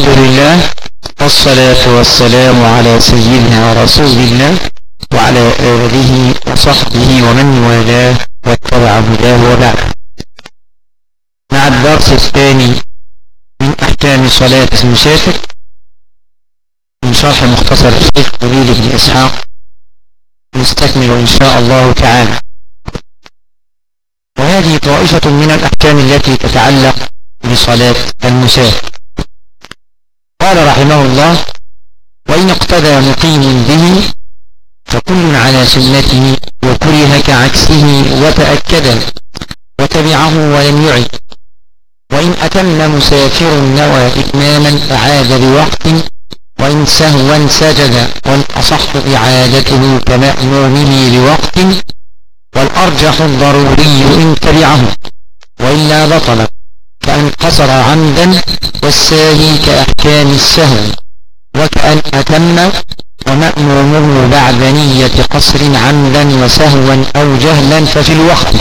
الحمد لله والصلاة والسلام على سيدنا رسول الله وعلى آله وصحبه ومن والاه واتبع هداه وبعد. مع الدرس الثاني من أحكام صلاة المسافر من شرح مختصر الشيخ خليل بن إسحاق، نستكمل إن شاء الله تعالى. وهذه طائفة من الأحكام التي تتعلق بصلاة المسافر. قال رحمه الله: وإن اقتدى مقيم به فكل على سنته، وكره كعكسه وتأكد وتبعه ولم يعد. وإن أتم مسافر نوى إتماما أعاد بوقت، وإن سهوا سجد، والأصح إعادته كمأمومه لوقت، والأرجح الضروري إن تبعه، وإلا بطل فأن قصر عمدا، والساهي كأحكام السهو، وكأن أتم ومأمومه بعد نية قصر عمدا وسهوا أو جهلا ففي الوقت،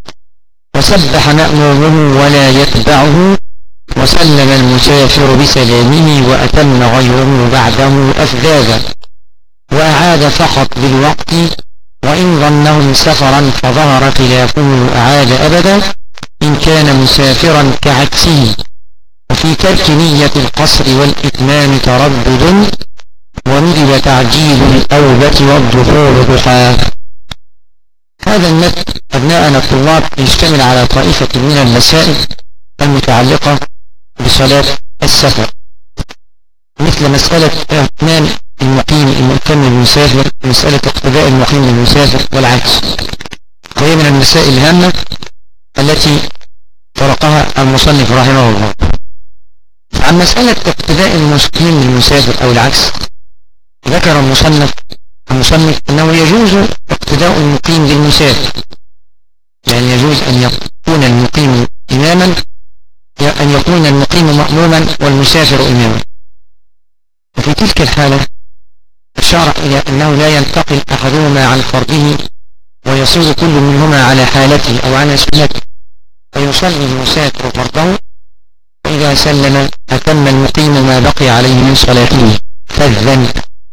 وسبح مأمومه ولا يتبعه، وسلم المسافر بسلامه، وأتم غيره بعده أفذاذا، وأعاد فقط بالوقت، وإن ظنهم سفرا فظهر خلافه أعاد أبدا إن كان مسافرا كعكسه. وفي ترك نية القصر والإتمام تردد، وندب تعجيل الأوبة والدخول ضحى. هذا المتن أبناءنا الطلاب يشتمل على طائفة من المسائل المتعلقة بصلاة السفر، مثل مسألة إتمام المقيم المؤتم بالمسافر، مسألة اقتداء المقيم بالمسافر والعكس، وهي من المسائل الهامة التي طرقها المصنف رحمه الله. عن مسألة اقتداء المقيم بالمسافر أو العكس، ذكر المصنف أنه يجوز اقتداء المقيم بالمسافر، يعني يجوز أن يكون المقيم إماما، أن يكون المقيم مأموما والمسافر إماما. وفي تلك الحالة أشار إلى أنه لا ينتقل أحدهما عن فرضه ويصير كل منهما على حالته أو على سنته، فيصلي المسافر فرضه، وإذا سلم أتم المقيم ما بقي عليه من صلاته فذا.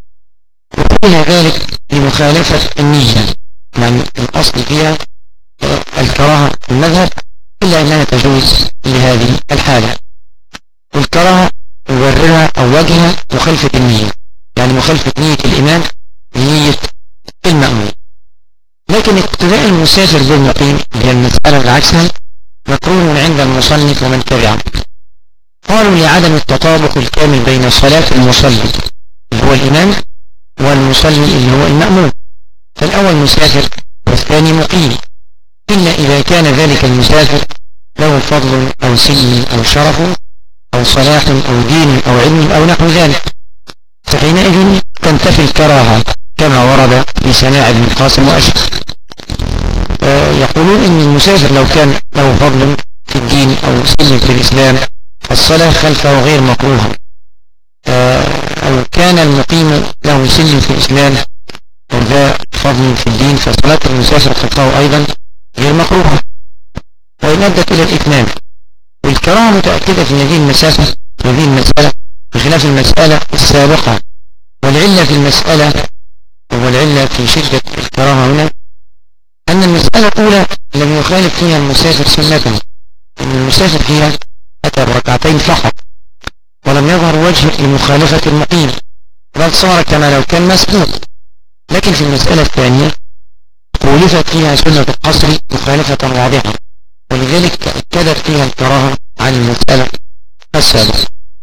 وكل ذلك لمخالفة النية، يعني الأصل فيها الكراهة المذهب، إلا أنها تجوز لهذه الحالة. والكراهة مبررها أو وجهها مخالفة النية، يعني مخالفة نية الإمام لنية المأموم. لكن اقتداء المسافر بالمقيم هي المسألة العكسها مكروه عند المصنف ومن تبعه. قالوا لعدم التطابق الكامل بين صلاة المصلي اللي هو الإمام والمصلي اللي هو المأموم، فالأول مسافر والثاني مقيم، إلا إذا كان ذلك المسافر له فضل أو سن أو شرف أو صلاح أو دين أو علم أو نحو ذلك، فحينئذ تنتفي الكراهة كما ورد في سماع ابن القاسم وأشهر. يقولون إن المسافر لو كان له فضل في الدين أو سن في الإسلام الصلاة خلفه غير مكروهة، أو كان المقيم له سن في الإسلام وذا فضل في الدين فصلاة المسافر خلفه أيضا غير مكروهة، وإن أدت إلى الإتمام. والكراهة متأكدة في هذه المسألة بخلاف المسألة السابقة. والعلة في المسألة والعلة في شدة الكراهة هنا أن المسألة الأولى لم يخالف فيها المسافر سنته، أن المسافر فيها أتى بركعتين فقط ولم يظهر وجه لمخالفة المقيم، بل صار كما لو كان مسبوق. لكن في المسألة الثانية خولفت فيها سنة القصر مخالفة واضحة، ولذلك تأكدت فيها الكراهة عن المسألة السابقة.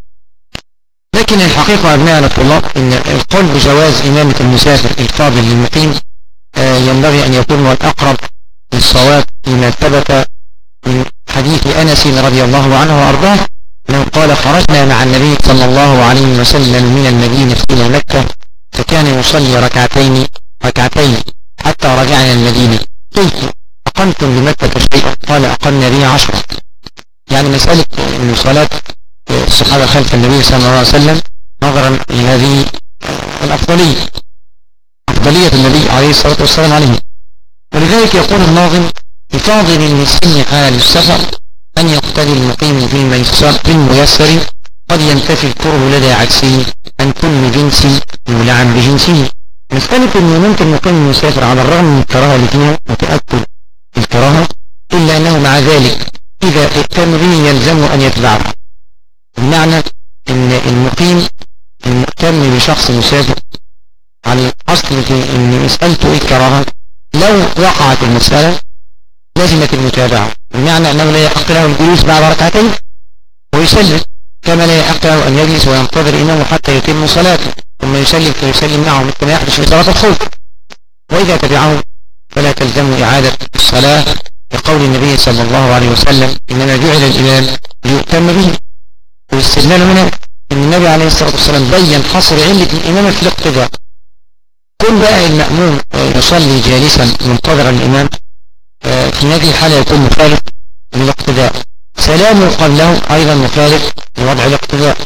لكن الحقيقة أبناءنا الطلاب إن القول بجواز إمامة المسافر الفاضل للمقيم ينبغي أن يكون هو الأقرب للصواب، لما ثبت من حديث أنس رضي الله عنه وأرضاه أنه قال: خرجنا مع النبي صلى الله عليه وسلم من المدينة إلى مكة، فكان يصلي ركعتين حتى رجعنا المدينة. قلت: أقمتم بمكة شيئا؟ قال: أقمنا به 10. يعني مسألة أن صلاة الصحابة خلف النبي صلى الله عليه وسلم نظرا لهذه الأفضلية، أفضلية النبي عليه الصلاة والسلام عليه. ولذلك يقول الناظم: بفاضل من سن حال السفر أن يقتدي المقيم في الميسر قد ينتفي الكره لدى عكسه أن كل جنس يلعن بجنسه. مسألة أنه ممكن مقيم المسافر على الرغم من الكراهة اللي فيها وتأكد الكراهة، إلا أنه مع ذلك إذا ائتم به يلزم أن يتبعه، بمعنى أن المقيم المهتم بشخص مسافر على الأصل في أن مسألته إيه الكراهة، لو وقعت المسألة لازمت المتابعة، بمعنى أنه لا يحق له الجلوس بعد ركعتين ويسلم، كما لا يحق له أن يجلس وينتظر إمامه حتى يتم صلاته ثم يسلم فيسلم معه مثل ما يحدث في صلاة الخوف. وإذا تبعه فلا تلزم إعادة الصلاة، لقول النبي صلى الله عليه وسلم إنما جعل الإمام ليؤتم به. والاستدلال هنا أن النبي عليه الصلاة والسلام بين حصر علة الإمامة في الاقتداء. كن بقى المأموم يصلي جالسا منتظرا الإمام، في هذه الحالة يكون مخالف للاقتداء، سلامه قبله أيضا مخالف لوضع الاقتداء،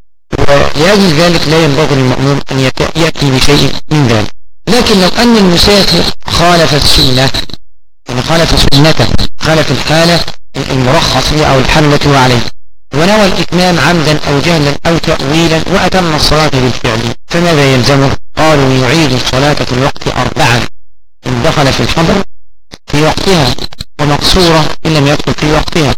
ولأجل ذلك لا ينبغي للمأموم أن يأتي بشيء من ذلك. لكن لو أن المسافر خالف السنة، يعني خالف سنته، خالف الحالة المرخص فيها أو الحالة التي هو عليه، ونوى الإتمام عمدا أو جهلا أو تأويلا وأتم الصلاة بالفعل، فماذا يلزمه؟ قالوا يعيد الصلاة في الوقت 4 إن دخل في الحضر في وقتها، ومقصورة إن لم يدخل في وقتها.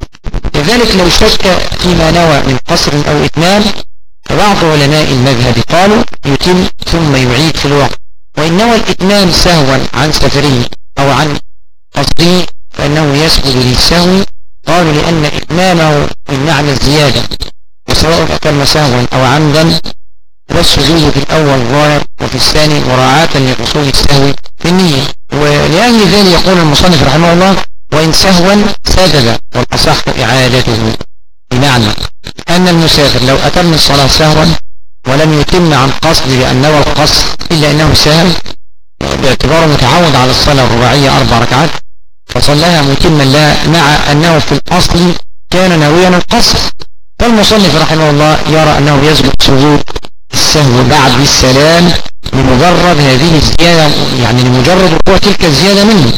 لذلك لو شك فيما نوى من قصر أو إتمام، فبعض علماء المذهب قالوا يتم ثم يعيد في الوقت، وإن نوى الإتمام سهوا عن سفره أو عن قصره فإنه يسجد للسهو. قالوا لأن إتمامه من معنى الزيادة، وسواء أتم سهوا أو عمدا، والسجود في الأول ظاهر وفي الثاني مراعاة لحصول السهو في النية. ولأجل ذلك يقول المصنف رحمه الله وإن سهوا سجد، والأصح إعادته، بمعنى أن المسافر لو أتم الصلاة سهوا ولم يتم عن قصد لأن نوى القصد إلا أنه سهل باعتباره متعود على الصلاة الرباعية 4 ركعات، فصلىها متما لها مع أنه في الأصل كان ناويا القصر، فالمصنف رحمه الله يرى أنه يسجد سجود السهو بعد السلام لمجرد هذه الزيادة، يعني لمجرد وقوع تلك الزيادة منه،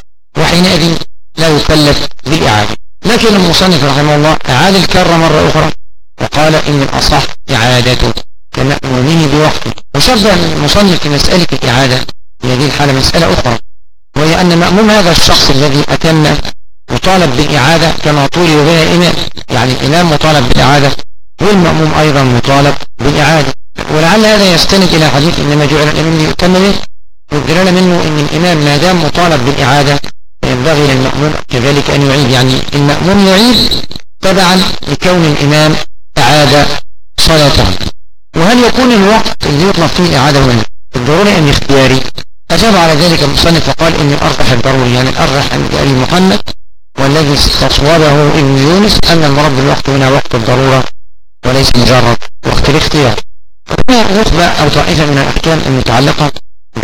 وحينئذ لا يكلف بالإعادة. لكن المصنف رحمه الله أعاد الكرة مرة أخرى وقال إن الأصح إعادته كمأمومه بوقته. وشبه المصنف في مسألة الإعادة في هذه الحالة مسألة أخرى، وهي أن مأموم هذا الشخص الذي أتم مطالب بالإعادة كما طولب بها الإمام، يعني الإمام مطالب بالإعادة والمأموم أيضا مطالب بالإعادة. ولعل هذا يستند إلى حديث إنما جعل الإمام ليؤتم به، والدلالة منه أن الإمام ما دام مطالب بالإعادة فينبغي للمأموم كذلك أن يعيد، يعني المأموم يعيد تبعا لكون الإمام أعاد صلاته. وهل يكون الوقت اللي يطلب فيه الإعادة هنا الضروري أم اختياري؟ أجاب على ذلك المصنف فقال إن الأرجح الضروري، يعني الأرجح عند أبي محمد والذي استصوبه ابن يونس أن المراد بالوقت هنا وقت الضرورة وليس مجرد وقت الاختيار. هنا نخبة أو طائفة من الأحكام المتعلقة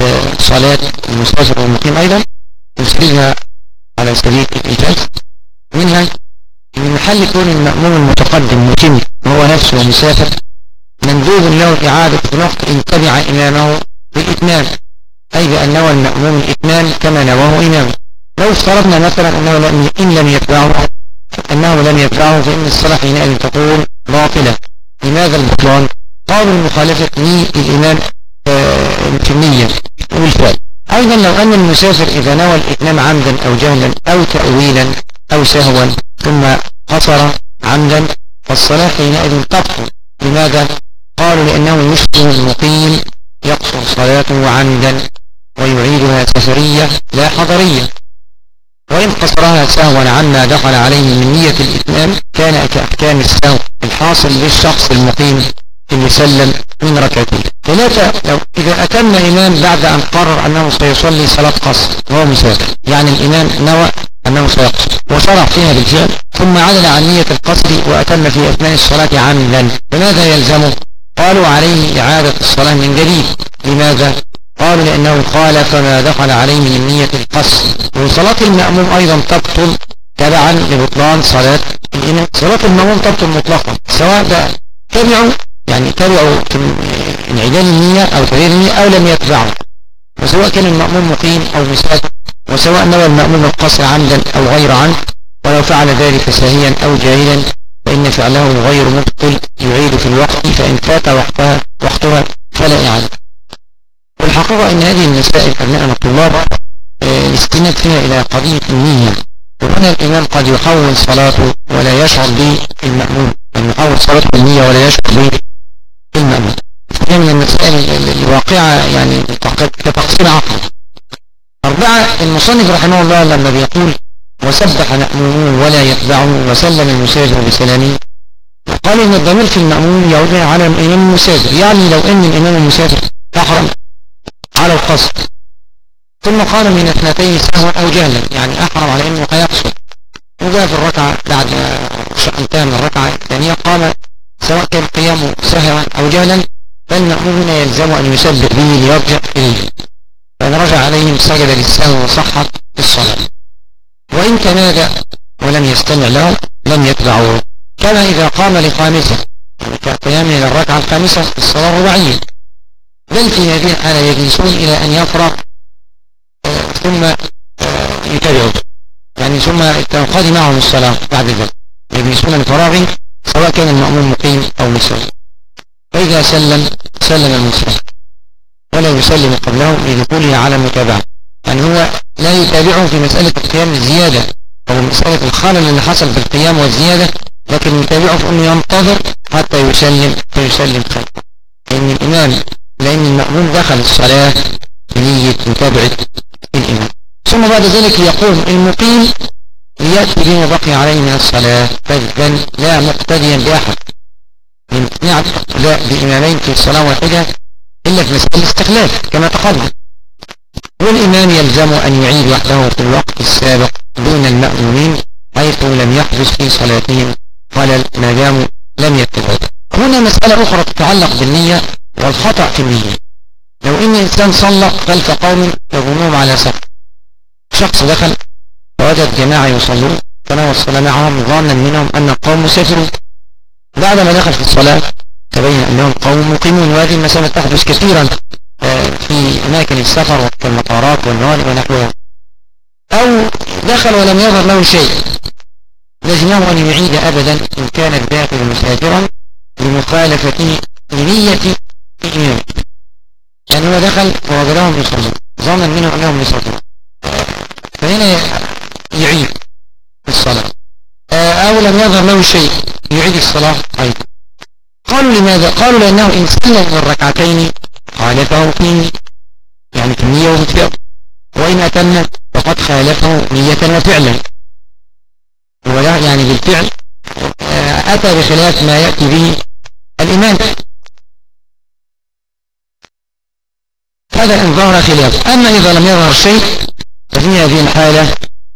بصلاة المسافر والمقيم أيضا نسردها على سبيل الإيجاز. منها من محل كون المأموم المتقدم متم وهو نفسه مسافر مندوب له إعادة الوقت إن تبع إمامه بالإتمام، أي بأن نوى المأموم الإتمام كما نواه إمامه. لو افترضنا مثلا أنه إن لم يتبعه فإن الصلاة حينئذ تكون باطلة. لماذا البطلان؟ قالوا المخالفة للإمام في النية والفعل. أيضا لو أن المسافر إذا نوى الإتمام عمدا أو جهلا أو تأويلا أو سهوا ثم قصر عمدا فالصلاة حينئذ تبطل. لماذا؟ قالوا لأنه يشبه المقيم يقصر صلاته عمدا ويعيدها سفرية لا حضرية، وإن قصرها سهوا عما دخل عليه من نية الإتمام كان كأحكام السهو الحاصل للشخص المقيم اللي سلم من ركعتين. ثلاثة، لو إذا أتم إمام بعد أن قرر أنه سيصلي صلاة قصر وهو مسافر، يعني الإمام نوى أنه سيقصر وشرع فيها بالفعل ثم عدل عن نية القصر وأتم في أثناء الصلاة عمدا، فماذا يلزمه؟ قالوا عليه إعادة الصلاة من جديد. لماذا؟ قالوا لأنه خالف ما دخل عليه من نية القصر. وصلاة المأموم أيضا تبطل تبعا لبطلان صلاة الإمام. صلاة المأموم تبطل مطلقا سواء تبعوا في انعدال النية أو تغيير النية أو لم يتبعوا، وسواء كان المأموم مقيم أو مسافر، وسواء نوى المأموم القصر عمدا أو غير عمد، ولو فعل ذلك ساهيا أو جاهلا فإن فعله غير مبطل في الوقت فإن فات وقتها فلا إعادة. والحقيقة أن هذه المسائل أبناءنا الطلاب الاستناد فيها إلى قضية النية، وهنا الإمام قد يحول صلاته ولا يشعر بالمأموم، أن يحول صلاته بالنية ولا يشعر بالمأموم. هي من المسائل الواقعة يعني كتقصير عقل. 4. المصنف رحمه الله لما بيقول وسبح مأمومون ولا يتبعه وسلم المسافر بسلامه، قال إن الضمير في المأموم يعود على الإمام المسافر، يعني لو أن الإمام المسافر أحرم على القصد ثم قال من اثنتين سهوا أو جهلا، يعني أحرم على أنه هيقصد وجاء في الركعة بعد انتهى من الركعة الثانية قام سواء كان قيامه سهوا أو جهلا، فالمأموم هنا يلزم أن يسبح به ليرجع إليه، فإن رجع عليهم سجد للسهو وصحت الصلاة، وإن تنادى ولم يستمع له لم يتبعه. كما إذا قام لخامسة يعني كقيامه إلى الركعة الخامسة في الصلاة الرباعية، بل في هذه الحالة يجلسون إلى أن يفرغ ثم يتبعوا، يعني ثم تنقضي معهم الصلاة بعد ذلك، يجلسون لفراغ سواء كان المأموم مقيم أو مسافر. فإذا سلم المسافر ولا يسلم قبله لدخوله على المتابعة، يعني هو لا يتابعه في مسألة القيام الزيادة أو مسألة الخلل اللي حصل في القيام والزيادة، لكن يتابعه في أنه ينتظر حتى يسلم فيسلم خلفه، لأن المأموم دخل الصلاة بنية متابعة الإمام. ثم بعد ذلك يقوم المقيم ليأتي بما بقي عليه من الصلاة، فإذا لا مقتديا بأحد يمتنع الاقتداء بإمامين في الصلاة واحدة إلا في مسألة الاستخلاف كما تقدم، والإمام يلزم أن يعيد وحده في الوقت السابق دون المأمومين حيث لم يحدث في صلاتهم خلل ما داموا لم يتبعوا. هنا مسألة أخرى تتعلق بالنية والخطأ في النية. لو إن إنسان صلى خلف قوم يظنهم على سفر، شخص دخل ووجد جماعة يصلون فنوى الصلاة معهم ظانا منهم أن القوم مسافرون، بعدما دخل في الصلاة تبين أنهم قوم مقيمون، وهذه المسألة تحدث كثيرا في أماكن السفر والمطارات والموانئ ونحوها. أو دخل ولم يظهر له شيء، لازمه أن يعيد أبدا إن كان الداخل مسافرا لمخالفته لنية الإمام، يعني هو دخل ووجدهم يصلون ظنا منهم أنهم يصلون، فهنا يعيد الصلاة. أو لم يظهر له شيء يعيد الصلاة أيضا. قالوا لماذا؟ قالوا لأنه إن سلم من الركعتين خالفه في يعني في النية والفعل، وإن أتم فقد خالفه نية وفعلا، ولا يعني بالفعل أتى بخلاف ما يأتي به الإمام، هذا إن ظهر خلاف. أما إذا لم يظهر شيء ففي هذه الحالة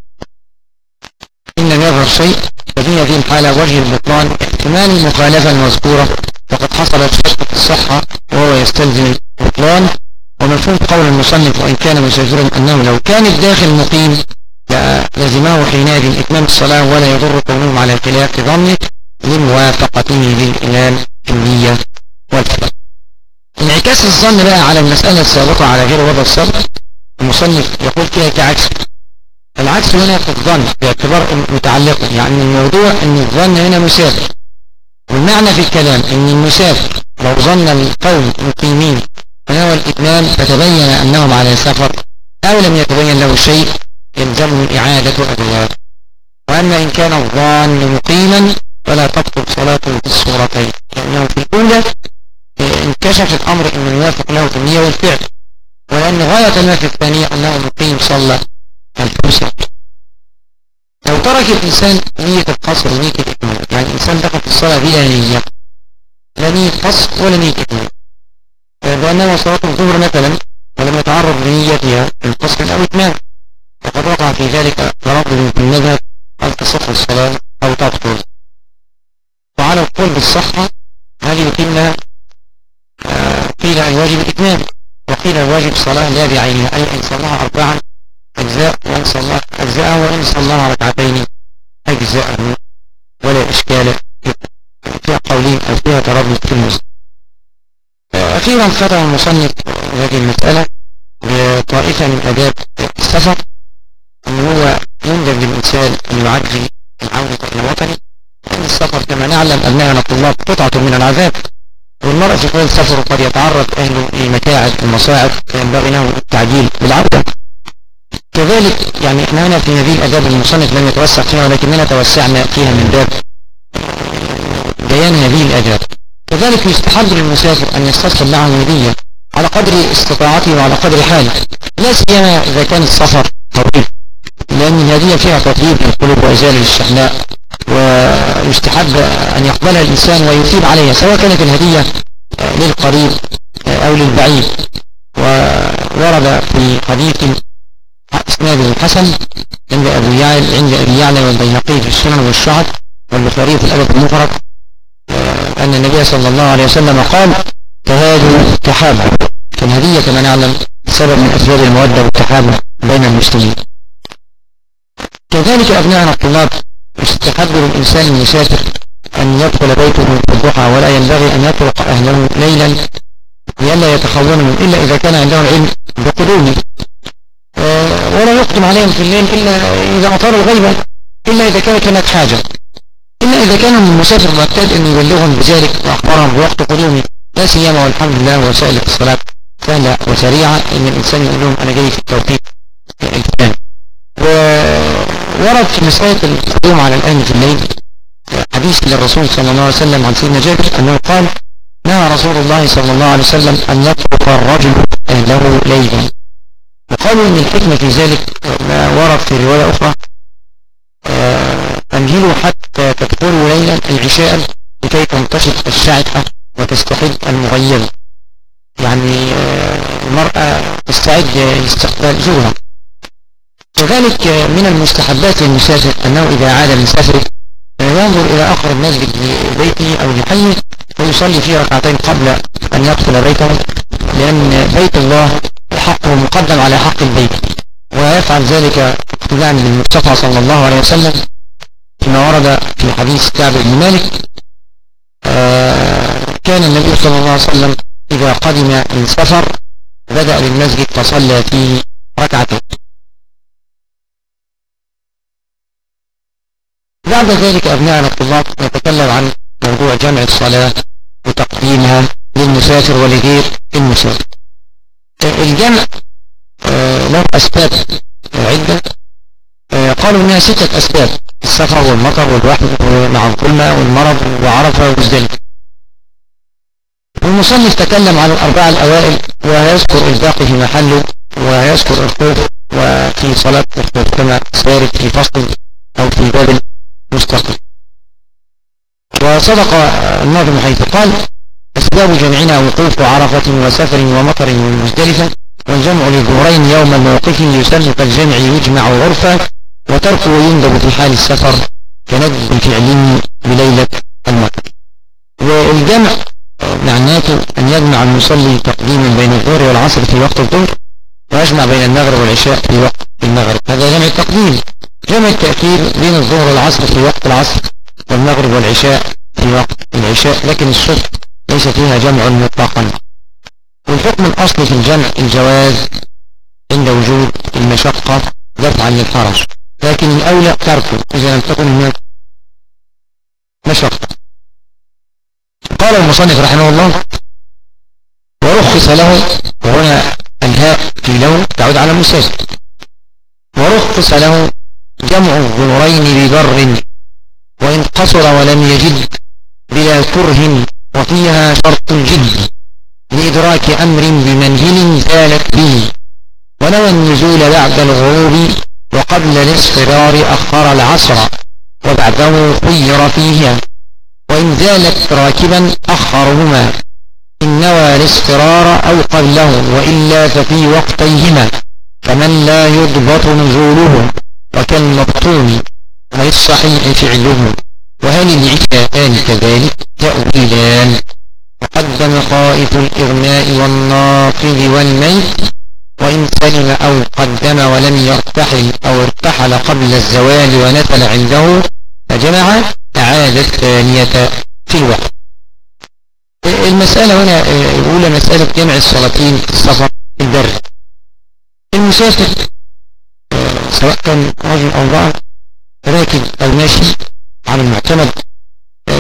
إن لم يظهر شيء ففي هذه الحالة وجه البطلان احتمال المخالفة المذكورة فقد حصلت شرط الصحة وهو يستلزم البطلان. ومفهوم قول المصنف وإن كان مسافرا أنه لو كان الداخل مقيم لازمه حينئذ إتمام الصلاة ولا يضر كونهم على خلاف ظنه لموافقته للإمام في النية والفعل. انعكاس الظن بقى على المسألة السابقة على غير وضع السابق، المصنف يقول فيها كعكس. العكس هنا في الظن باعتبار متعلقه، يعني الموضوع ان الظن هنا مسافر، والمعنى في الكلام ان المسافر لو ظن القوم مقيمين فنوى الإتمام فتبين أنهم على سفر أو لم يتبين له شيء يلزمه إعادة أدوار. وأما إن كان الظان مقيما فلا تبطل صلاته في الصورتين، لأنه في الأولى انكشف الأمر أنه يوافق له في النية والفعل، ولأن غاية ما في الثانية أنه مقيم صلى الخمسة. لو ترك الإنسان نية القصر ونية الإكمال، يعني الإنسان دخل في الصلاة بلا نية، لا نية قصر ولا نية إكمال، بأنه صلاة الظهر مثلا ولم يتعرض لنيتها القصر أو إتمام، فقد وقع في ذلك تردد في المذهب هل تصح الصلاة أو تبطل. وعلى القول بالصحة هذه يتمها قيل الواجب الإتمام، وقيل الواجب صلاة لا بعينها، أي إن صلاها 4 أجزاء وإن صلاها أجزاء وإن صلاها ركعتين أجزاء ولا إشكال فيها قولين أو فيها تردد في المسلم. أخيرا ختم المصنف هذه المسألة بطائفة من آداب السفر، أنه هو يندب للإنسان أن يعجل العودة إلى وطنه السفر كما نعلم أبناءنا الطلاب قطعة من العذاب، والمرء في خلال السفر قد يتعرض أهله لمتاعب ومصاعب فينبغي له التعجيل بالعودة. كذلك يعني احنا هنا في هذه الآداب المصنف لم يتوسع فيها، ولكننا توسعنا فيها من باب بيان هذه الآداب. كذلك يستحب للمسافر أن يستصحب معه هدية على قدر استطاعته وعلى قدر حاله، لا سيما إذا كان السفر طويل، لأن الهدية فيها تطيب للقلوب وإزالة للشحناء، ويستحب أن يقبلها الإنسان ويثيب عليها، سواء كانت الهدية للقريب أو للبعيد. وورد في حديث إسناده الحسن عند أبي يعلى والبيهقي في السنن والشعب والبخاري في الأدب المفرد أن النبي صلى الله عليه وسلم قال: تهادوا تحابوا. فالهدية كما نعلم سبب من أسباب المودة والتحابب بين المسلمين. كذلك أبناءنا الطلاب يستحب للإنسان المسافر أن يدخل بيته في الضحى، ولا ينبغي أن يطرق أهله ليلا لئلا يتخونوا إلا إذا كان عندهم علم بقدومه، ولا يقدم عليهم في الليل إلا إذا أطاروا الغيبة، إلا إذا كانت هناك حاجة، إلا إذا كان المسافر معتاد أن يبلغهم بذلك وأخبرهم بوقت قدومه، لا سيما والحمد لله وسائل الاتصالات سهلة وسريعة أن الإنسان يقول لهم أنا جاي في التوقيت الفلاني. وورد في مسألة القدوم على الأهل في الليل حديث للرسول صلى الله عليه وسلم عن سيدنا جابر أنه قال: نهى رسول الله صلى الله عليه وسلم أن يترك الرجل أهله ليلا. وقالوا أن الحكمة في ذلك ما ورد في رواية أخرى: أمهلوا حتى تدخلوا ليلا العشاء لكي تنتشط الشعثة وتستحد المغيبة، يعني المرأة تستعد لاستقبال زوجها. كذلك من المستحبات للمسافر أنه إذا عاد من سفره ينظر إلى أقرب مسجد لبيته أو لحيه ويصلي فيه ركعتين قبل أن يدخل بيته، لأن بيت الله حقه مقدم على حق البيت، ويفعل ذلك اقتداء بالمصطفى صلى الله عليه وسلم فيما ورد في حديث كعب بن مالك: كان النبي صلى الله عليه وسلم إذا قدم من سفر بدأ بالمسجد فصلى فيه ركعتين. بعد ذلك أبناءنا الطلاب نتكلم عن موضوع جمع الصلاة وتقديمها للمسافر ولغير المسافر. الجمع له أسباب عدة، قالوا إنها 6 أسباب: السفر والمطر والوحي مع الظلمة والمرض وعرفة ومزدلفة. والمصنف تكلم عن ال4 الأوائل ويذكر الباقي في محله، ويذكر الخوف وفي صلاة الخوف كما سارد في فصل أو في باب مستقل. وصدق الناظم حيث قال: أسباب جمعنا وقوف عرفة وسفر ومطر ومزدلفة، والجمع للظهرين يوم الموقف يسن كالجمع يجمع عرفا، وتركه يندب في حال السفر كندب فعله بليلة المطر. والجمع معناته أن يجمع المصلي تقديما بين الظهر والعصر في وقت الظهر، ويجمع بين المغرب والعشاء في وقت المغرب، هذا جمع التقديم. جمع التأخير بين الظهر والعصر في وقت العصر، والمغرب والعشاء في وقت العشاء، لكن الصبح ليس فيها جمع مطلقا. والحكم الأصلي في الجمع الجواز عند وجود المشقة دفعا للحرج، لكن الأولى تركه إذا لم تكن هناك مشقة. قال المصنف رحمه الله: ورخص له، وهنا الهاء في له تعود على المسافر، ورخص له جمع الظهرين ببر وإن قصر ولم يجد بلا كره، وفيها شرط الجد لإدراك أمر بمنهل زالت به، ونوى النزول بعد الغروب وقبل الاصفرار أخر العصر، وبعده خير فيها، وإن زالت راكبا أخرهما إن نوى الاصفرار أو قبله، وإلا ففي وقتيهما فمن لا يضبط نزوله، وكالمبطون وللصحيح فعله. وهل العشاءان كذلك تأويلان، وقدم خائف الإغماء والناقض والميت، وإن سلم أو قدم ولم يرتحل أو ارتحل قبل الزوال ونفل عنده فجمع أعاد الثانية في الوقت. المسألة هنا الأولى مسألة جمع الصلاتين في السفر البر. المسافر سواء كان رجل أو امرأة راكب أو ماشي على المعتمد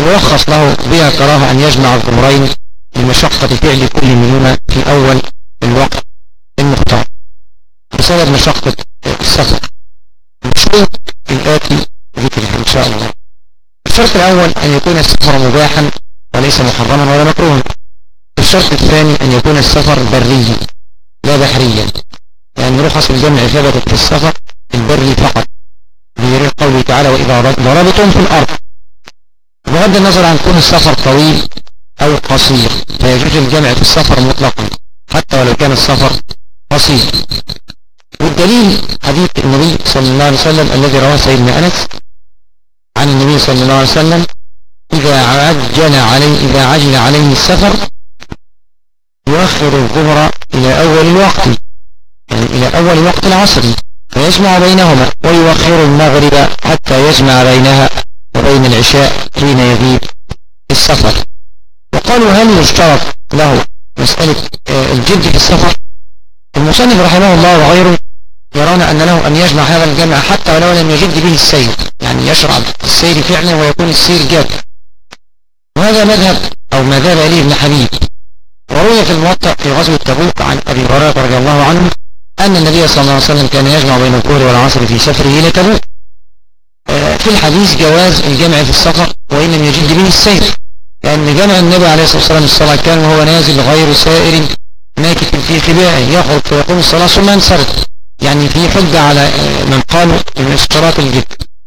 يرخص له بها كراهة أن يجمع الظهرين لمشقة فعل كل منهما في أول الوقت المختار بسبب مشقة السفر. الشروط الآتي ذكرها إن شاء الله. الشرط الأول أن يكون السفر مباحا وليس محرما ولا مكروها. الشرط الثاني أن يكون السفر بريا لا بحريا، لأن رخص الجمع ثبتت في السفر البري فقط بدليل قوله تعالى وإذا ضربتم في الأرض. بغض النظر عن كون السفر طويل أو قصير فيجوز الجمع في السفر مطلقا حتى ولو كان السفر قصير. والدليل حديث النبي صلى الله عليه وسلم الذي رواه سيدنا أنس عن النبي صلى الله عليه وسلم إذا عجل عليه السفر يؤخر الظهر إلى أول الوقت، يعني إلى أول وقت العصر فيجمع بينهما، ويؤخر المغرب حتى يجمع بينها وبين العشاء حين يغيب السفر. وقالوا هل يشترط له مسألة الجد في السفر؟ المصنف رحمه الله وغيره يرون أن له أن يجمع هذا الجمع حتى ولو لم يجد به السير، يعني يشرع السير فعلا ويكون السير جاد. وهذا مذهب أو ما ذهب إليه ابن حبيب. وروي في الموطأ في غزوة تبوك عن أبي هريرة رضي الله عنه أن النبي صلى الله عليه وسلم كان يجمع بين الظهر والعصر في سفره إلى تبوك. في الحديث جواز الجمع في السفر وإن لم يجد به السير، لأن جمع النبي عليه الصلاة والسلام الصلاة كان وهو نازل غير سائر ماكث في خبائه يخرج فيقوم الصلاة ثم ينصرف، يعني في حجة على من قالوا من اشتراط الجد.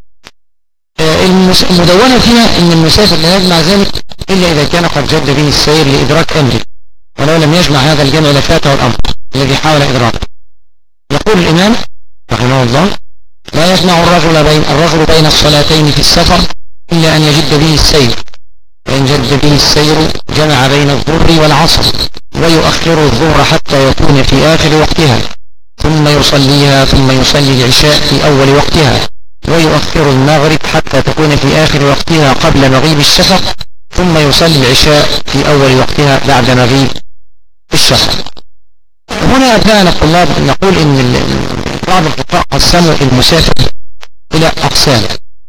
المدونة فيها أن المسافر لا يجمع ذلك إلا إذا كان قد جد به السير لإدراك أمره، ولو لم يجمع هذا الجمع لفاته الأمر الذي حاول إدراكه. يقول الإمام رحمه الله لا يجمع الرجل بين الصلاتين في السفر إلا أن يجد به السير، فإن جد به السير جمع بين الظهر والعصر ويؤخر الظهر حتى يكون في آخر وقتها ثم يصليها ثم يصلي العشاء في أول وقتها ويؤخر المغرب حتى تكون في آخر وقتها قبل مغيب الشفق ثم يصلي العشاء في أول وقتها بعد مغيب الشفق. هنا أبناءنا الطلاب نقول إن بعض الفقهاء قسموا المسافر إلى أقسام.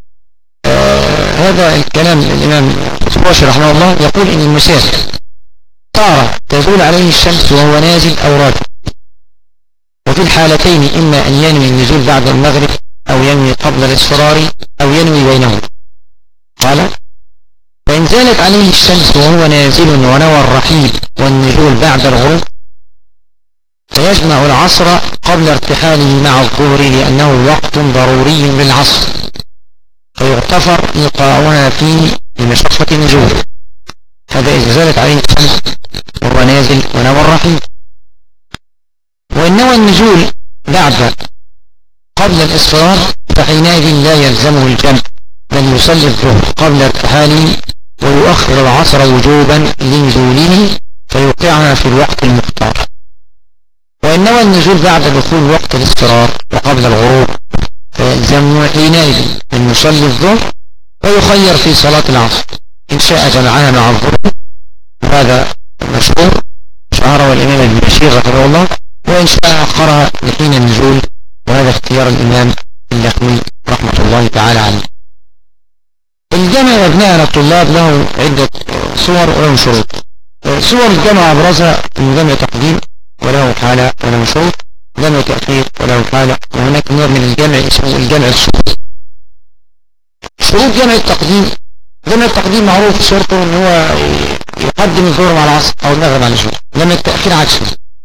هذا الكلام الإمام الطبري رحمه الله يقول إن المسافر تارة تزول عليه الشمس وهو نازل أو راكب، وفي الحالتين إما أن ينوي النزول بعد المغرب أو ينوي قبل الاصفرار أو ينوي بينهم. قال فإن زالت عليه الشمس وهو نازل ونوى الرحيل والنزول بعد الغروب فيجمع العصر قبل ارتحاله مع الظهر لأنه وقت ضروري للعصر فيغتفر إيقاعها فيه لمشقة نزوله. هذا إذا زالت عليه الشمس وهو نازل ونوى الرحيل. وإن نوى النزول بعد قبل الإصفرار فحينئذ لا يلزمه الجمع بل يصلي الظهر قبل ارتحاله ويؤخر العصر وجوبا لنزوله فيوقعها في الوقت المختار. وإن نوى النزول بعد دخول وقت الاصفرار وقبل الغروب فيلزمه حينئذ أن يصلي الظهر ويخير في صلاة العصر إن شاء جمعها مع الظهر، وهذا مشهور شهره الإمام ابن بشير رحمه الله، وإن شاء أخرها لحين النزول، وهذا اختيار الإمام اللخمي رحمة الله تعالى عليه. الجمع يا أبناءنا الطلاب له عدة صور وله شروط. صور الجمع أبرزها جمع تقديم وله حالة وله شروط، جمع تأخير وله حالة، وهناك نوع من الجمع اسمه الجمع الشروط. شروط جمع التقديم: جمع التقديم معروف شرطه ان هو يقدم الظهر مع العصر او المغرب على الظهر. جمع التأخير عكسه.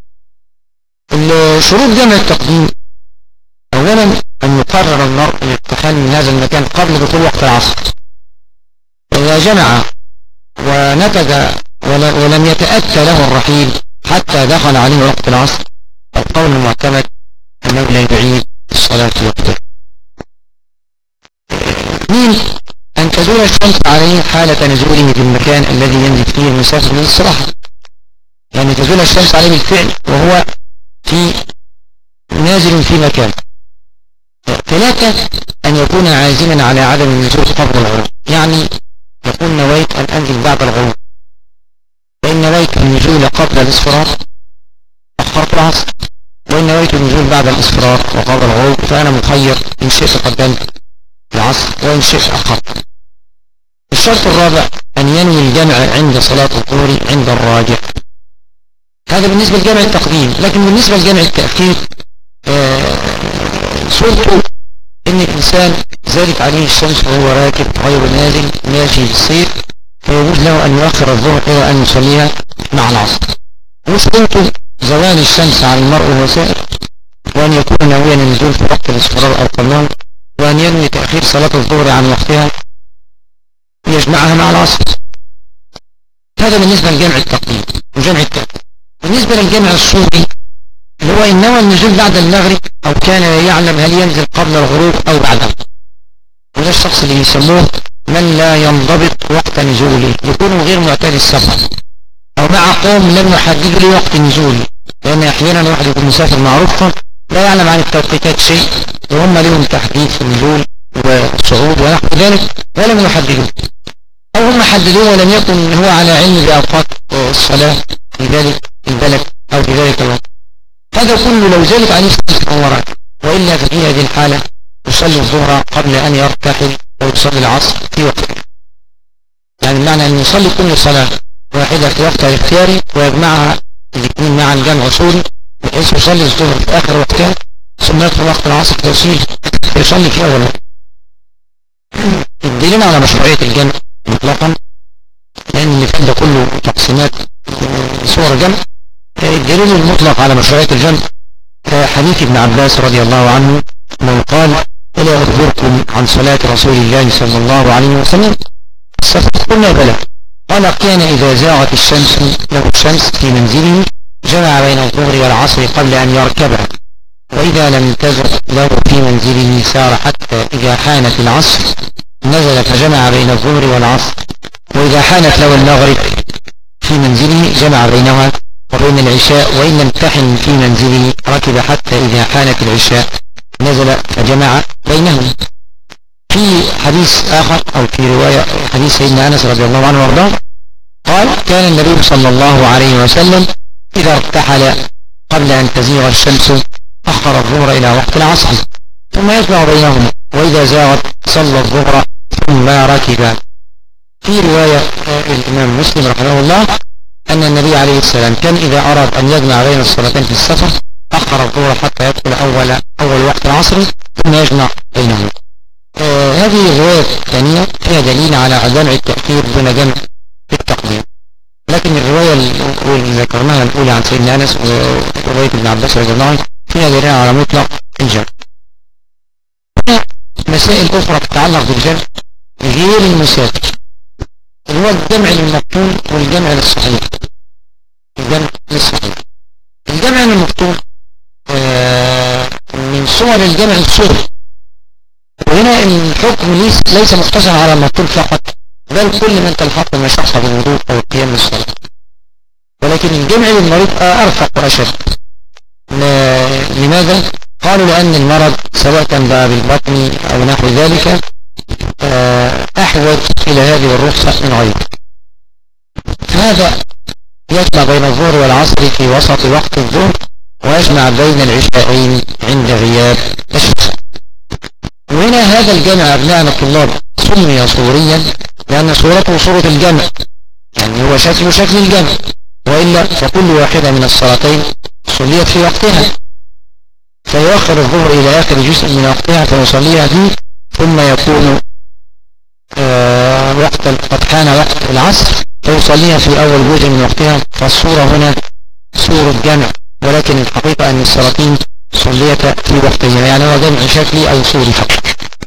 شروط جمع التقديم: اولا ان يقرر المرء الارتحال من هذا المكان قبل دخول وقت العصر. اذا جمع ونتج ولم يتأتى له الرحيل حتى دخل عليه وقت العصر القول المعتمد انه لا يعيد الصلاة في وقتها. اثنين أن تزول الشمس عليه حالة نزوله في المكان الذي ينزل فيه المسافر للاستراحة، يعني تزول الشمس عليه بالفعل وهو نازل في مكان. ثلاثة أن يكون عازما على عدم النزول قبل الغروب، يعني يقول نويت أن أنزل بعد الغروب، فإن نويت النزول قبل الإصفرار أخرت العصر، وإن نويت النزول بعد الإصفرار وقبل الغروب فأنا مخير إن شئت قدمت العصر وإن شئت أخرت. الشرط الرابع أن ينوي الجمع عند صلاة الظهر عند الراجح. هذا بالنسبة لجمع التقديم. لكن بالنسبة لجمع التأخير صورته إن الإنسان زادت عليه الشمس وهو راكب غير نازل ماشي بالسير، فيجوز له أن يؤخر الظهر إلى أن يصليها مع العصر. وصورته زوال الشمس عن المرء وهو سائر، وأن يكون ناويا النزول في وقت الاصفرار أو قبله، وأن ينوي تأخير صلاة الظهر عن وقتها يجمعها مع العصر. هذا بالنسبة لجمع التقديم وجمع التأخير. بالنسبة للجمع الصوري اللي هو إن نوى النزول بعد المغرب أو كان يعلم هل ينزل قبل الغروب أو بعده، وده الشخص اللي يسموه من لا ينضبط وقت نزوله، يكون غير معتاد السفر أو مع قوم لم يحددوا لي وقت نزوله، لأن أحيانا واحد يكون مسافر معروف لا يعلم عن التوقيتات شيء، وهم لهم تحديد في النزول والصعود ونحو ذلك ولم يحددوا، أو هم حددوه ولم يكن هو على علم بأوقات الصلاة في ذلك البلد أو في ذلك الوقت. هذا كله لو زالت عليه الشمس فهو راكب، وإلا في هذه الحالة يصلي الظهر قبل أن يرتحل ويصلي العصر في وقته. يعني المعنى أن يصلي كل صلاة واحدة في وقتها الاختياري ويجمعها الاثنين مع الجمع صوري، بحيث يصلي الظهر في آخر وقتها ثم يدخل وقت العصر يصلي في أول وقت. الدليل على مشروعية الجمع مطلقا، لأن اللي فات ده كله تقسيمات صور الجمع. الدليل المطلق على مشروعية الجمع حديث ابن عباس رضي الله عنه من قال ألا أخبركم عن صلاة رسول الله صلى الله عليه وسلم؟ قلنا بلى. قال كان إذا زاغت الشمس له الشمس في منزله جمع بين الظهر والعصر قبل أن يركبها، وإذا لم تزغ له في منزله سار حتى إذا حانت العصر نزل فجمع بين الظهر والعصر، وإذا حانت له المغرب في منزله جمع بينها وبين العشاء، وإن لم تحن في منزله ركب حتى إذا حانت العشاء نزل فجمع بينهم. في حديث آخر أو في رواية حديث سيدنا أنس رضي الله عنه وارضاه قال كان النبي صلى الله عليه وسلم إذا ارتحل قبل أن تزيغ الشمس أخر الظهر إلى وقت العصر ثم يجمع بينهم، وإذا زاغت صلى الظهر ثم ركب. في رواية الإمام مسلم رحمه الله أن النبي عليه السلام كان إذا أراد أن يجمع بين الصلاتين في السفر أخر الظهر حتى يدخل أول وقت العصر ثم يجمع بينهم. هذه الرواية الثانية فيها دليل على جمع التأخير دون جمع التقديم، لكن الرواية اللي ذكرناها الأولى عن سيدنا أنس ورواية ابن عباس رضي الله عنه فيها دليل على مطلق الجمع. مسائل أخرى تتعلق بالجمع غير المسافر، اللي هو الجمع للمقتول والجمع للصحيح. الجمع للصحيح، الجمع للمقتول من صور الجمع الصوري، وهنا الحكم ليس مقتصر على المقتول فقط، بل كل من تلحق المشقة بالوضوء أو القيام للصلاة. ولكن الجمع للمريض أرفق وأشد. لماذا؟ قالوا لأن المرض سواء كان بقى بالبطن أو نحو ذلك أحوج إلى هذه الرخصة من غيره. هذا يجمع بين الظهر والعصر في وسط وقت الظهر، ويجمع بين العشاءين عند غياب الشمس. وهنا هذا الجمع أبناء الطلاب سمي صوريا لأن صورته صورة الجمع، يعني هو شكل الجمع، وإلا فكل واحدة من الصلاتين صليت في وقتها، فيؤخر الظهر إلى آخر جزء من وقتها فيصليها فيه، ثم يكون قد حان وقت العصر فيصليها في أول جزء من وقتها. فالصورة هنا صورة جمع، ولكن الحقيقة أن الصلاتين صليتا في وقتها، يعني هو جمع شكلي أو صوري فقط.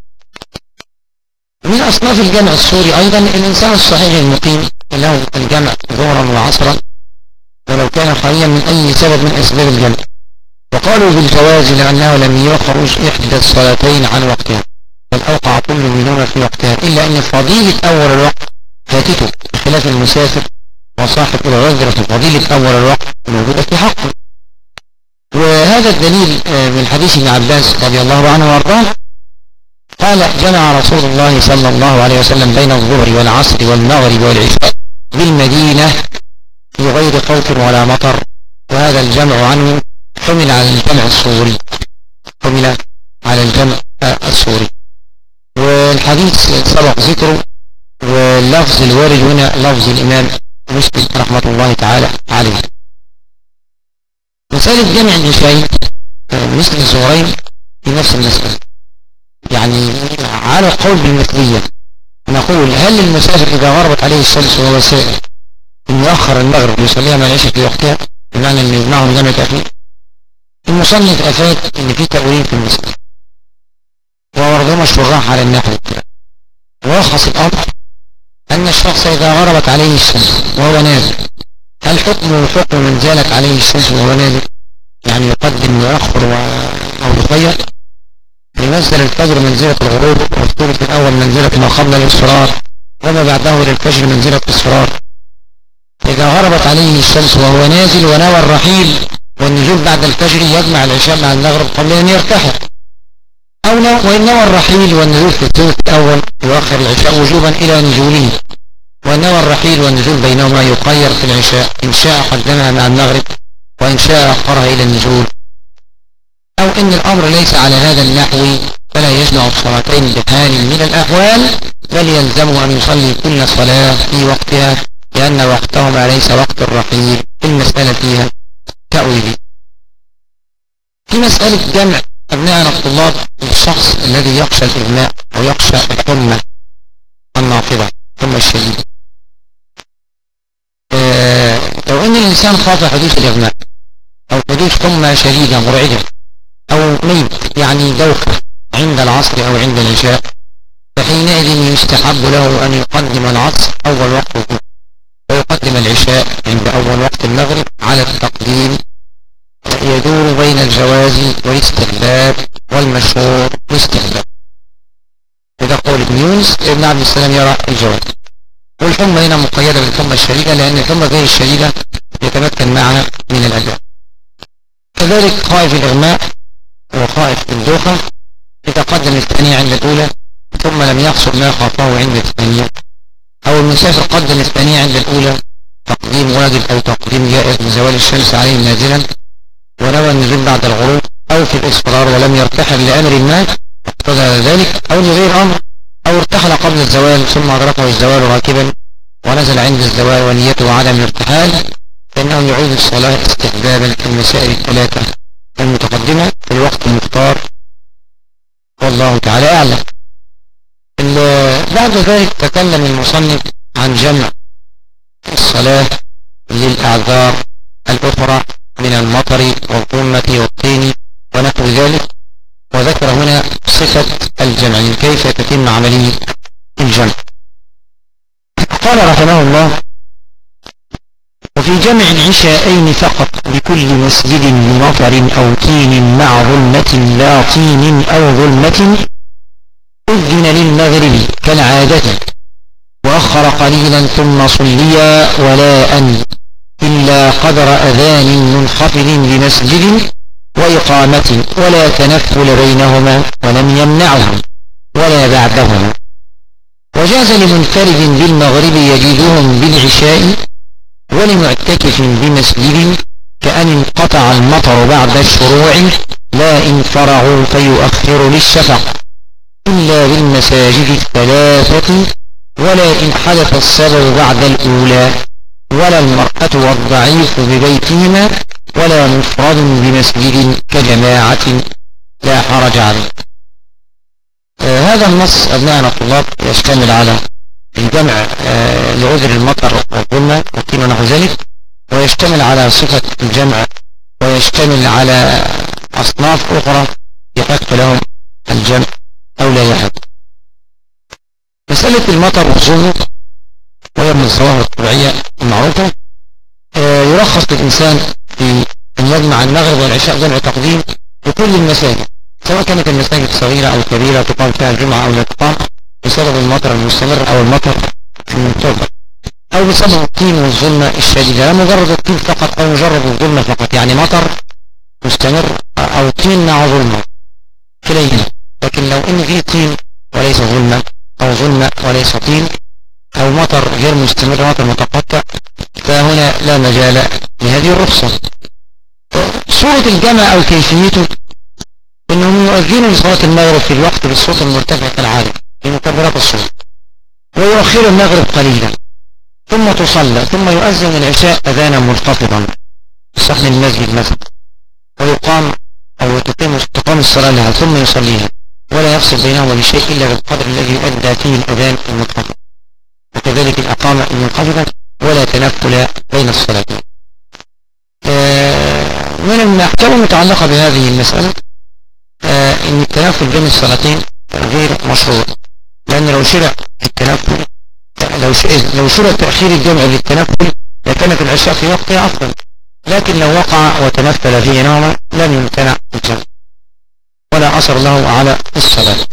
من أصناف الجمع الصوري أيضا الإنسان الصحيح المقيم له الجمع ظهرا وعصرا ولو كان خاليا من أي سبب من أسباب الجمع، وقالوا بالجواز لأنه لم يخرج إحدى الصلاتين عن وقتها بل أوقع كل منهما في وقتها، إلا أن فضيلة أول الوقت فاتته بخلاف المسافر وصاحب العذر، فضيلة أول الوقت موجودة في حقه. وهذا الدليل من حديث ابن عباس رضي الله عنه وارضاه قال جمع رسول الله صلى الله عليه وسلم بين الظهر والعصر والمغرب والعشاء بالمدينة في غير خوف ولا مطر، وهذا الجمع عنه حمل على الجمع الصوري، حمل على الجمع الصوري. والحديث سبق ذكره، واللفظ الوارد هنا لفظ الإمام مسلم رحمة الله تعالى عليه. مسألة جمع العشاءين مثل الظهرين في نفس المسألة، يعني على قول بالمثلية نقول هل المسافر إذا غربت عليه الشمس وهو سائر إن يؤخر المغرب ويصليها مع العشاء في وقتها بمعنى أن يمنعهم جمع تأخير؟ المصنف أفاد أن في تأويل في المسألة وورده الشراح على النحو التالي. ولخص الأمر أن الشخص إذا غربت عليه الشمس وهو نازل هل حكمه حكم من زالت عليه الشمس وهو نازل، يعني يقدم ويأخر أو يخير؟ ينزل الفجر منزلة الغروب والثلث الأول منزلة ما قبل الإصفرار وما بعده للفجر منزلة الإصفرار. إذا غربت عليه الشمس وهو نازل ونوى الرحيل والنزول بعد الفجر يجمع العشاء مع المغرب قبل أن يرتحل، أو وإن نوى الرحيل والنزول في الثلث الأول يؤخر العشاء وجوبا إلى نزوله، وإن نوى الرحيل والنزول بينهما يقير في العشاء إن شاء قدمها مع المغرب وإن شاء أخرها إلى النزول، أو إن الأمر ليس على هذا النحو فلا يجمع الصلاتين بحال من الأحوال بل يلزم أن يصلي كل صلاة في وقتها لأن وقتهما ليس وقت الرحيل. المسألة فيها تأويل. في مسألة جمع أبناءنا الطلاب الشخص الذي يخشى الإغماء أو يخشى الحمى النافضة الحمى الشديدة. لو أن الإنسان خاف حدوث الإغماء أو حدوث حمى شديدة مرعبة أو ميت يعني دوخة عند العصر أو عند العشاء فحينئذ يستحب له أن يقدم العصر أول وقت الظهر ويقدم العشاء عند أول وقت المغرب على التقديم، يدور بين الجواز والاستحباب والمشهور الاستحباب. وده قول ابن يونس ابن عبد السلام يرى الجواز. والحمى هنا مقيدة بالحمى الشديدة لأن الحمى غير الشديدة يتمكن معنا من الأداء. كذلك خائف الإغماء وخائف الدوخة إذا قدم الثانية عند الأولى ثم لم يحصل ما خافه عند الثانية، أو المسافر قدم الثانية عند الأولى تقديم واجب أو تقديم جائز لزوال الشمس عليه نازلا ونوى النزول بعد الغروب أو في الإصفرار ولم يرتحل لأمر ما اقتضى ذلك أو لغير أمر، أو ارتحل قبل الزوال ثم أدركه الزوال راكبا ونزل عند الزوال ونيته عدم الارتحال فإنه يعيد الصلاة استحبابا في المسائل الثلاثة المتقدمة في الوقت المختار والله تعالى أعلم. بعد ذلك تكلم المصنف عن جمع الصلاة للأعذار الأخرى من المطر والظلمة والطين ونحو ذلك، وذكر هنا صفة الجمع يعني كيف تتم عملية الجمع. قال رحمه الله: وفي جمع العشاءين فقط بكل مسجد بمطر أو طين مع ظلمة لا طين أو ظلمة أذن للمغرب كالعادة وأخر قليلا ثم صليا ولا أن إلا قدر أذان منخفض بمسجد وإقامة ولا تنفل بينهما ولم يمنعهم ولا بعدهما. وجاز لمنفرد بالمغرب يجدهم بالعشاء ولمعتكف بمسجد كأن انقطع المطر بعد الشروع لا إن فرعوا فيؤخر للشفق إلا بالمساجد الثلاثة ولا إن حدث السبب بعد الأولى ولا المرأة والضعيف ببيتهما ولا مفرد بمسجد كجماعة لا حرج عليه. هذا النص أبناءنا الطلاب يشتمل على الجمع لعذر المطر والظلمة والطين ونحو ذلك، ويشتمل على صفة الجمع، ويشتمل على أصناف أخرى يحق لهم الجمع أو لا يحق. مسألة المطر والظلمة وهي من الظواهر الطبيعية المعروفة، يرخص للإنسان في أن يجمع المغرب والعشاء جمع تقديم بكل المساجد سواء كانت المساجد صغيرة أو كبيرة تقام فيها الجمعة أو لا تقام بسبب المطر المستمر أو المطر المنتظر أو بسبب الطين والظلمة الشديدة، لا مجرد الطين فقط أو مجرد الظلمة فقط، يعني مطر مستمر أو طين مع ظلمة كليهما. لكن لو إن في طين وليس ظلمة أو ظلمة وليس طين أو مطر غير مستمر مطر متقطع فهنا لا مجال لهذه الرخصة. صورة الجمع أو كيفيته إنهم يؤذنوا لصلاة المغرب في الوقت بالصوت المرتفع كالعادة بمكبرات الصوت، ويؤخر المغرب قليلا ثم تصلى، ثم يؤذن العشاء أذانا منخفضا في صحن المسجد مثلا، ويقام أو تقام الصلاة لها ثم يصليها، ولا يفصل بينهما بشيء إلا بالقدر الذي يؤدى فيه الأذان المنخفض، وكذلك الإقامة المنخفضة، ولا تنفل بين الصلاتين. من الأحكام المتعلقة بهذه المسألة إن التنفل بين الصلاتين غير مشروع، لأن لو شرع التنفل لو شرع تأخير الجمع للتنفل لكانت العشاء في وقتها أفضل، لكن لو وقع وتنفل فيه نوما لم يمتنع الجمع ولا أثر له على الصلاة.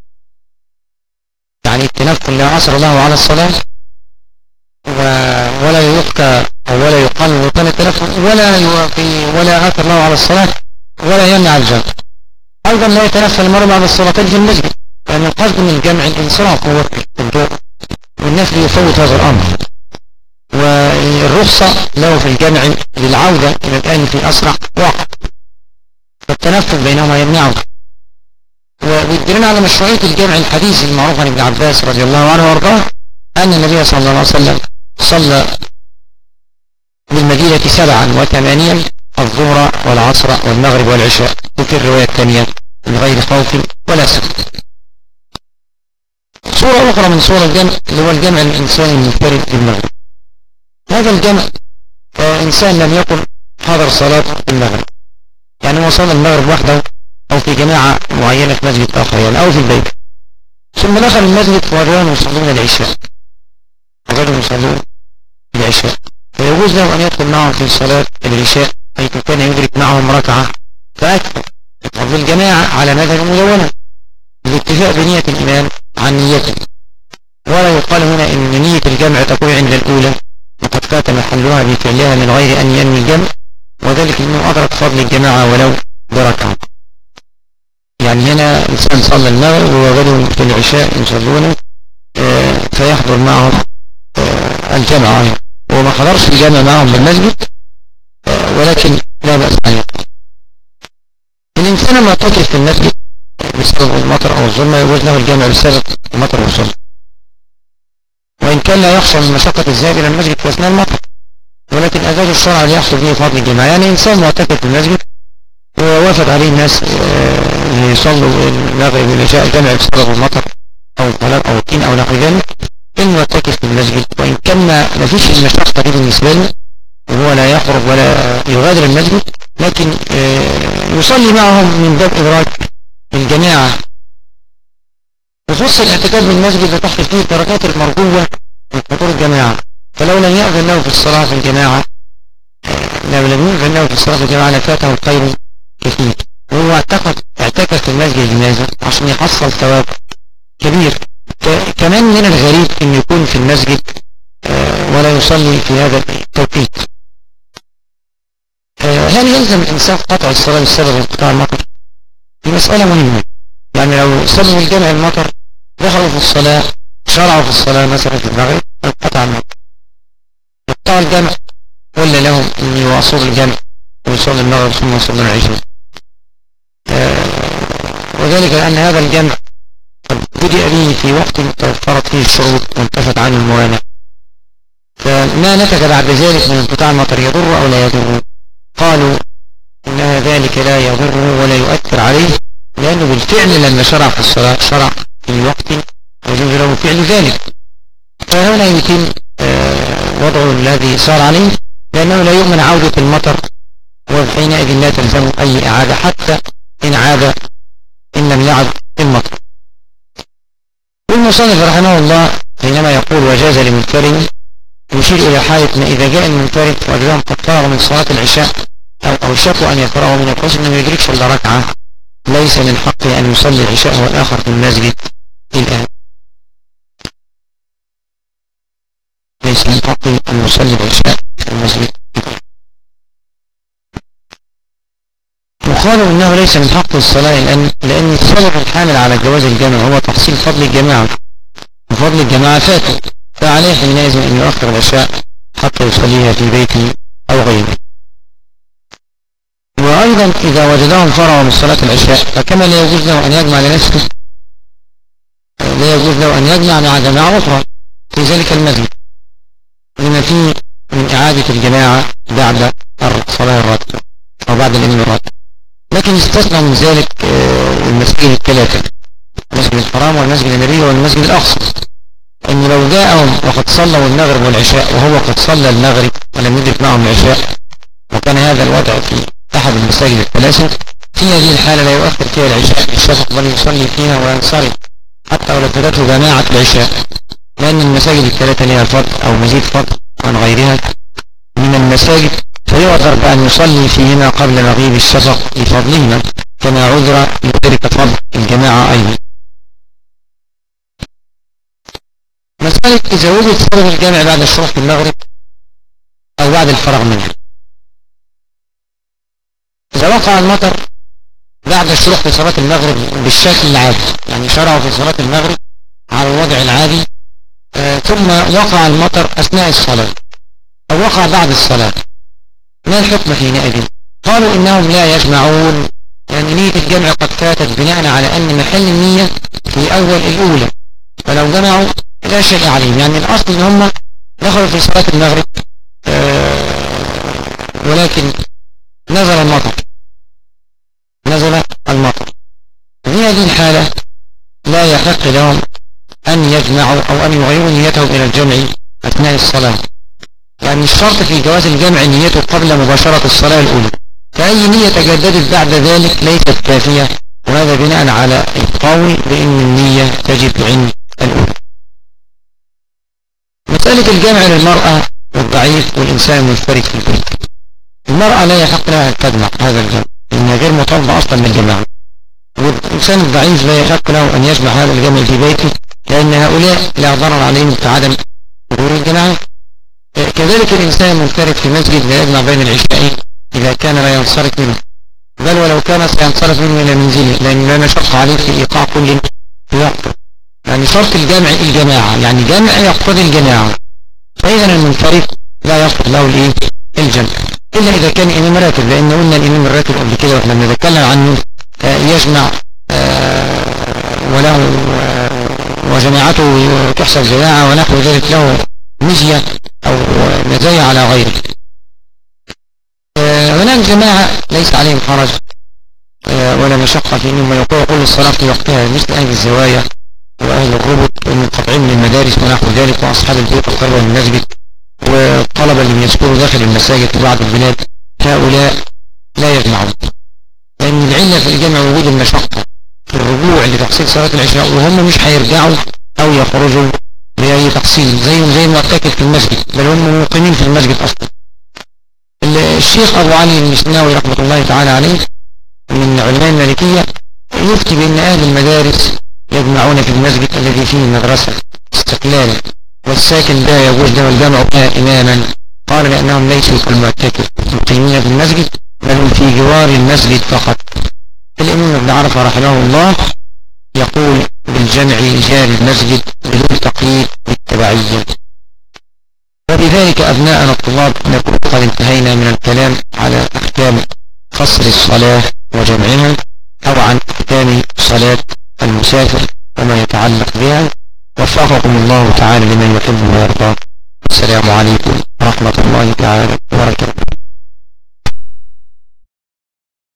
يعني التنفل لا أثر له على الصلاة، ولا يبقى أو ولا يقال وكان التنفل ولا أثر له على الصلاة ولا يمنع الجمع. أيضا لا يتنفل المرء بعد الصلاتين في المسجد، لأن القصد من الجمع الانصراف هو والنفل يفوت هذا الأمر، والرخصة له في الجمع للعودة إلى الآن في أسرع وقت، فالتنفل بينهما يمنعه. والدليل على مشروعية الجمع الحديث المعروف عن ابن عباس رضي الله عنه وارضاه أن النبي صلى الله عليه وسلم صلى بالمدينة 7 و8 الظهر والعصر والمغرب والعشاء، وفي الرواية الثانية من غير خوف ولا سفر. صورة أخرى من صور الجمع اللي هو الجمع الإنساني المنفرد بالمغرب. هذا الجمع إنسان لم يكن حضر صلاة المغرب، يعني هو صلى المغرب وحده أو في جماعة معينة في مسجد آخر يعني أو في البيت، ثم دخل المسجد ورجال يصلون العشاء، فيجوز له أن يدخل معهم في صلاة العشاء حيث كان يدرك معهم ركعة فأكثر في الجماعة على مذهب مدونة بالاتفاق بنية الإمام عن نيته، ولا يقال هنا إن نية الجمع تكون عند الأولى وقد فات محلها بفعلها من غير أن ينوي الجمع، وذلك أنه أدرك فضل الجماعة ولو بركعة. يعني هنا إنسان صلى المغرب وغيرهم في العشاء يصلون فيحضر معهم الجمع، وما حضرش الجمع معهم بالمسجد ولكن لا بأس أن يقضي. الإنسان ما تقف في المسجد بسبب المطر أو الظلمة يجوز له الجمع بسبب المطر والظلمة، وإن كان لا يخشى من مشقة الذهاب إلى المسجد في أثناء المطر، ولكن أجاز الشرع ليحصل به فضل الجماعة. يعني إنسان معتكف في المسجد ووافد عليه الناس يصلوا المغرب والعشاء الجمع بسبب المطر أو الظلام أو الطين أو نحو ذلك، إنه يعتكف في المسجد، وإن كان ما فيش المشقة دي بالنسبة له وهو لا يخرج ولا يغادر المسجد، لكن يصلي معهم من باب إدراك الجماعة. وخص الاعتكاف بالمسجد لتحصل فيه الدرجات المرجوة من حضور الجماعة، فلو لم يأذن له في الصلاة في الجماعة لفاته الخير كثير. وهو اعتكف في المسجد لماذا؟ عشان يحصل ثواب كبير. كمان من الغريب أن يكون في المسجد ولا يصلي في هذا التوقيت. هل يلزم الإنسان قطع الصلاة بسبب انقطاع المطر؟ دي مسألة مهمة. يعني لو صلوا الجمع المطر دخلوا في الصلاة شرعوا في الصلاة مثلا في المغرب انقطع المطر، يقطع الجمع ولا لهم أن يواصلوا الجمع ويصلوا المغرب ثم يصلوا العشاء؟ وذلك لأن هذا الجمع بدأ به في وقت توفرت فيه الشروط وانتفت عنه الموانع، فما نتج بعد ذلك من انقطاع المطر يضر أو لا يضر؟ قالوا إن ذلك لا يضر ولا يؤثر عليه، لأنه بالفعل لما شرع في الصلاة شرع في وقت يجوز له فعل ذلك، فهنا يتم وضعه الذي صار عليه، لأنه لا يؤمن عودة المطر، وحينئذ لا تلزم أي إعادة حتى إن عاد إن لم يعد المطر. والمصنف رحمه الله حينما يقول وجاز لمنفرد يشير إلى حالة ما إذا جاء المنفرد وجدهم قد فرغ من صلاة العشاء أو شكوا أن يفرغوا من القصر أنه يدركش إلا ركعة، ليس من حقه أن يصلي العشاء والآخر في المسجد الآن، ليس من حقه أن يصلي العشاء في المسجد. وقالوا إنه ليس من حقه الصلاة لأن السبب الحامل على جواز الجمع هو تحصيل فضل الجماعة، وفضل الجماعة فاته، فعليه حينئذ أن يؤخر العشاء حتى يصليها في بيته أو غيره. وأيضا إذا وجدهم فرغوا من صلاة العشاء فكما لا يجوز له أن يجمع لنفسه لا يجوز له أن يجمع مع جماعة أخرى، في ذلك المسجد لما فيه من إعادة الجماعة بعد الصلاة الراتبة أو بعد الإمام الراتب. لكن استثنى من ذلك المساجد الثلاثة، المسجد الحرام والمسجد النبوي والمسجد الأقصى، أن لو جاءهم وقد صلوا المغرب والعشاء وهو قد صلى المغرب ولم يدرك معهم العشاء، وكان هذا الوضع في أحد المساجد الثلاثة، في هذه الحالة لا يؤخر فيها العشاء الشفق بل يصلي فيها وينصرف حتى ولو فاتته جماعة العشاء، لأن المساجد الثلاثة لها فضل أو مزيد فضل عن غيرها من المساجد، فيعذر بأن يصلي فيهما قبل مغيب الشفق لفضلهما، كما عذر لذلك فضل الجماعة أيضا. مسألة إذا وجد صلاة الجامع بعد الشروق في المغرب أو بعد الفراغ منها. إذا وقع المطر بعد الشروق في صلاة المغرب بالشكل العادي، يعني شرعوا في صلاة المغرب على الوضع العادي، ثم وقع المطر أثناء الصلاة أو وقع بعد الصلاة، ما الحكم حينئذ؟ قالوا إنهم لا يجمعون، يعني نية الجمع قد فاتت بناء على أن محل النية في أول الأولى، فلو جمعوا لا شيء عليهم. يعني الأصل إن هم دخلوا في صلاة المغرب ولكن نزل المطر، في هذه الحالة لا يحق لهم أن يجمعوا أو أن يغيروا نيتهم إلى الجمع أثناء الصلاة، يعني الشرط في جواز الجمع نيته قبل مباشرة الصلاة الأولى، فأي نية تجددت بعد ذلك ليست كافية، وهذا بناء على القول بأن النية تجب عند الأولى. مسألة الجمع للمرأة والضعيف والإنسان المنفرد في البيت، المرأة لا يحق لها أن تجمع هذا الجمع لأنها غير مطالبة أصلا بالجماعة، والإنسان الضعيف لا يحق له أن يجمع هذا الجمع في بيته، لأن هؤلاء لا ضرر عليهم في عدم حضور الجماعة. كذلك الإنسان المنفرد في مسجد لا يجمع بين العشاءين إذا كان لا ينصرف منه، بل ولو كان سينصرف منه إلى منزله، لأن لا نشق عليه في إيقاع كل في وقته. يعني شرط الجمع الجماعة، يعني جمع يقتضي الجماعة، فإذا المنفرد لا يصلح له الجمع إلا إذا كان إمام راتب، لأن قلنا الإمام الراتب قبل كده وإحنا بنتكلم عنه يجمع وله وجماعته تحسب جماعة ونحو ذلك، له مزية أو مزايا على غيره. هناك جماعة ليس عليهم حرج ولا مشقة في أنهم يقولوا كل الصلاة في وقتها، مثل أهل الزوايا وأهل الربط المنقطعين من المدارس ونحو ذلك، وأصحاب البيوت القريبة من المسجد، والطلبة اللي بيسكنوا داخل المساجد في بعض البلاد، هؤلاء لا يجمعون، لأن العلة في الجمع وجود المشقة في الرجوع لتحصيل صلاة العشاء، وهم مش هيرجعوا أو يخرجوا لأي تحصيل زي المعتكف في المسجد، بل هم مقيمين في المسجد أصلا. الشيخ أبو علي المسناوي رحمة الله تعالى عليه من علماء المالكية يفتي بأن أهل المدارس يجمعون في المسجد الذي فيه المدرسة استقلالا، والساكن لا يجوز له الجمع إماما، قال لأنهم ليسوا كالمعتكف مقيمين في المسجد، بل هم في جوار المسجد فقط. الإمام ابن عرفة رحمه الله يقول بالجمع رجال المسجد بدون تقييد بالتبعية. وبذلك أبناءنا الطلاب نكون قد انتهينا من الكلام على أحكام قصر الصلاة وجمعها، أو عن أحكام صلاة المسافر وما يتعلق بها. وفقكم الله تعالى لمن يحب ويرضى. السلام عليكم ورحمة الله تعالى وبركاته.